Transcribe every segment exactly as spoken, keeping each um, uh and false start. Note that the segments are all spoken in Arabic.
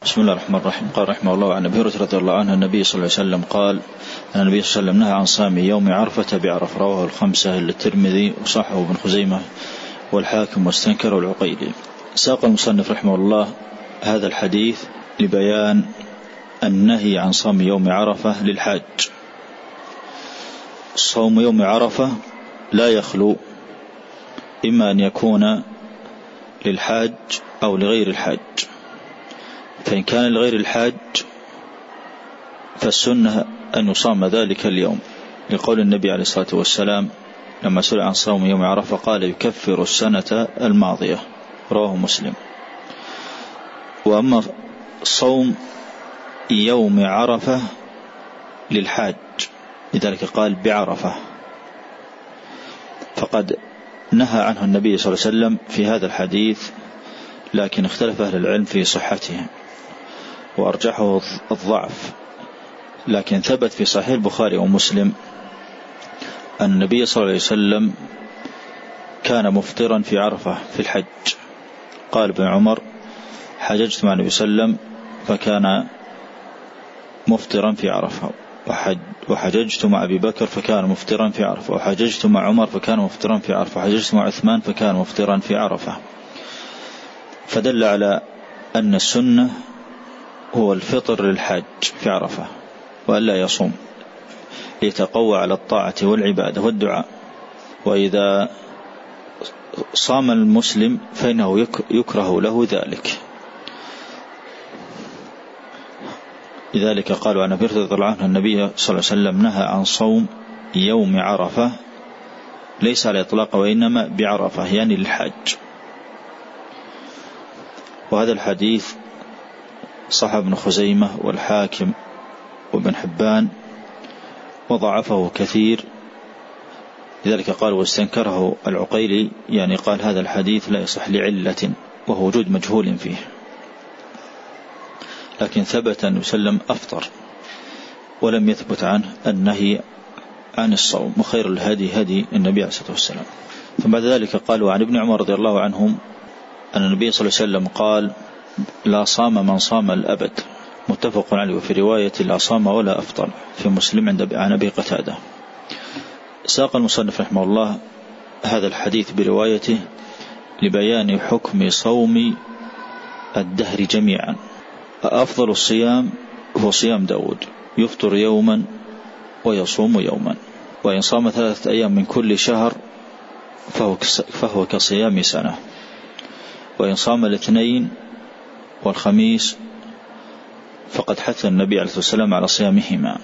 بسم الله الرحمن الرحيم. قال رحمه الله عن أبي هريرة رضي الله عنه النبي صلى الله عليه وسلم قال أن النبي صلى الله عليه وسلم نهى عن صام يوم عرفة بعرفة، رواه الخمسة إلا الترمذي وصححه ابن خزيمة والحاكم واستنكره العقيلي. ساق المصنف رحمه الله هذا الحديث لبيان النهي عن صوم يوم عرفة للحاج. صوم يوم عرفة لا يخلو إما أن يكون للحاج أو لغير الحاج، فإن كان لغير الحاج فالسنة أن يصام ذلك اليوم، لقول النبي عليه الصلاة والسلام لما سئل عن صوم يوم عرفة قال يكفر السنة الماضية، رواه مسلم. وأما صوم يوم عرفة للحاج لذلك قال بعرفة، فقد نهى عنه النبي صلى الله عليه وسلم في هذا الحديث، لكن اختلف أهل العلم في صحته وأرجحه الضعف، لكن ثبت في صحيح البخاري ومسلم أن النبي صلى الله عليه وسلم كان مفطرا في عرفة في الحج. قال ابن عمر حججت مع النبي صلى الله عليه وسلم فكان مفطرا في عرفة، وحج وحججت مع أبي بكر فكان مفطرا في عرفة، وحججت مع عمر فكان مفطرا في عرفة، وحججت مع عثمان فكان مفطرا في عرفة. فدل على أن السنة هو الفطر للحاج في عرفة وألا يصوم ليتقوى على الطاعة والعبادة والدعاء. وإذا صام المسلم فإنه يكره له ذلك. لذلك قالوا عن أبي هريرة رضي الله عنه النبي صلى الله عليه وسلم نهى عن صوم يوم عرفة ليس على إطلاق وإنما بعرفة يعني للحاج. وهذا الحديث صححه ابن خزيمة والحاكم وابن حبان وضعفه كثير، لذلك قال واستنكره العقيلي، يعني قال هذا الحديث لا يصح لعلة وهو وجود مجهول فيه، لكن ثبت أن يسلم أفطر ولم يثبت عنه النهي عن الصوم. وخير الهدي هدي النبي عليه الصلاة والسلام. ثم بعد ذلك قالوا عن ابن عمر رضي الله عنهم أن النبي صلى الله عليه وسلم قال لا صام من صام الأبد، متفق عليه. وفي رواية لا صام ولا أفطر في مسلم عند عن أبي قتادة. ساق المصنف رحمه الله هذا الحديث بروايته لبيان حكم صوم الدهر جميعا. أفضل الصيام هو صيام داود، يفطر يوما ويصوم يوما، وإن صام ثلاثة أيام من كل شهر فهو, فهو كصيام سنة، وإن صام الاثنين والخميس فقد حث النبي عليه الصلاة والسلام على صيامهما.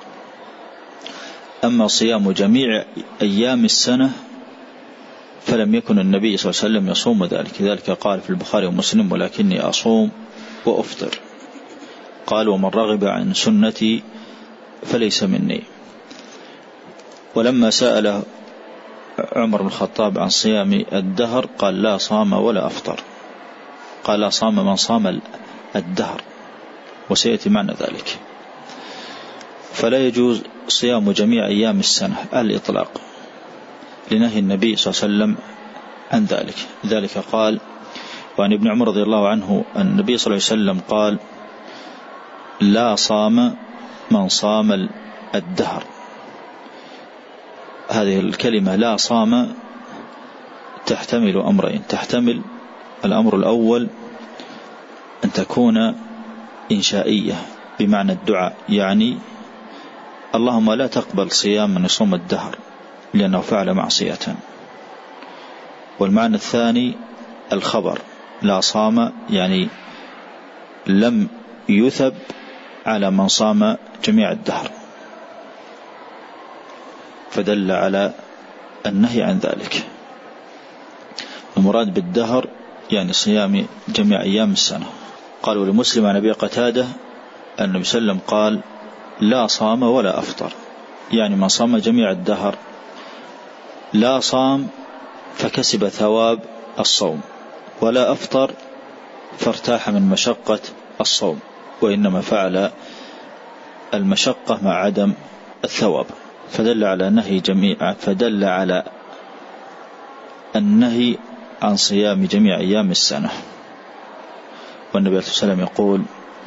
أما صيام جميع أيام السنة فلم يكن النبي صلى الله عليه وسلم يصوم ذلك، ذلك قال في البخاري ومسلم ولكني أصوم وأفطر. قال ومن رغب عن سنتي فليس مني. ولما سأل عمر بن الخطاب عن صيام الدهر قال لا صام ولا أفطر، قال لا صام من صام الدهر، وسيأتي معنى ذلك. فلا يجوز صيام جميع أيام السنة على الإطلاق لنهي النبي صلى الله عليه وسلم عن ذلك. ذلك قال وعن ابن عمر رضي الله عنه أن النبي صلى الله عليه وسلم قال لا صام من صام الدهر. هذه الكلمة لا صام تحتمل أمرين، تحتمل الأمر الأول أن تكون إنشائية بمعنى الدعاء، يعني اللهم لا تقبل صيام من يصوم الدهر لأنه فعل معصية. والمعنى الثاني الخبر لا صام يعني لم يثب على من صام جميع الدهر، فدل على النهي عن ذلك. المراد بالدهر يعني صيام جميع أيام السنة. قالوا لمسلم عن أبي قتادة أن النبي صلى الله عليه وسلم قال لا صام ولا أفطر، يعني من صام جميع الدهر لا صام فكسب ثواب الصوم، ولا أفطر فارتاح من مشقة الصوم، وإنما فعل المشقة مع عدم الثواب. فدل على نهي جميع فدل على النهي عن صيام جميع أيام السنة. والنبي صلى الله عليه وسلم يقول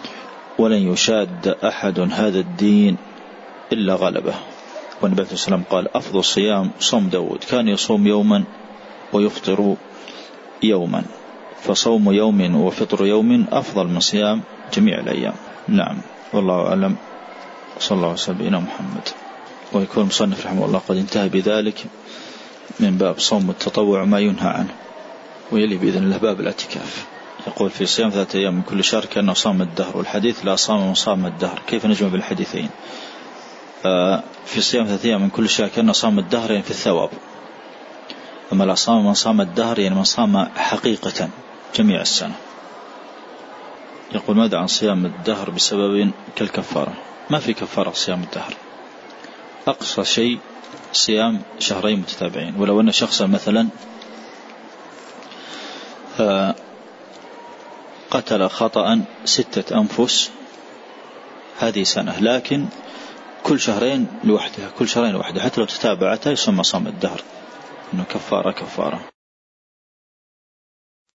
ولن يشاد أحد هذا الدين إلا غلبه. والنبي صلى الله عليه وسلم قال أفضل الصيام صوم داود، كان يصوم يوما ويفطر يوما، فصوم يوم وفطر يوم أفضل من صيام جميع الأيام. نعم، والله أعلم. صلى الله عليه وسلم محمد. ويكون المصنف رحمه الله قد انتهى بذلك من باب صوم التطوع ما ينهى عنه، ويلي بإذن الله باب الاعتكاف. يقول في صيام ثلاثة أيام من كل شهر كأنه صام الدهر، والحديث لا صام من صام الدهر، كيف نجمع بالحديثين؟ في صيام ثلاثة أيام من كل شهر كأنه صام الدهر يعني في الثواب، أما لا صام من صام الدهر يعني من صام حقيقة جميع السنة. يقول ماذا عن صيام الدهر بسبب كالكفارة؟ ما في كفارة صيام الدهر، أقصى شيء صيام شهرين متتابعين. ولو أن شخصا مثلا قتل خطأ ستة أنفس هذه سنة، لكن كل شهرين لوحدها، كل شهرين لوحدها، حتى لو تتابعتها يسمى صام الدهر، إنه كفارة كفارة.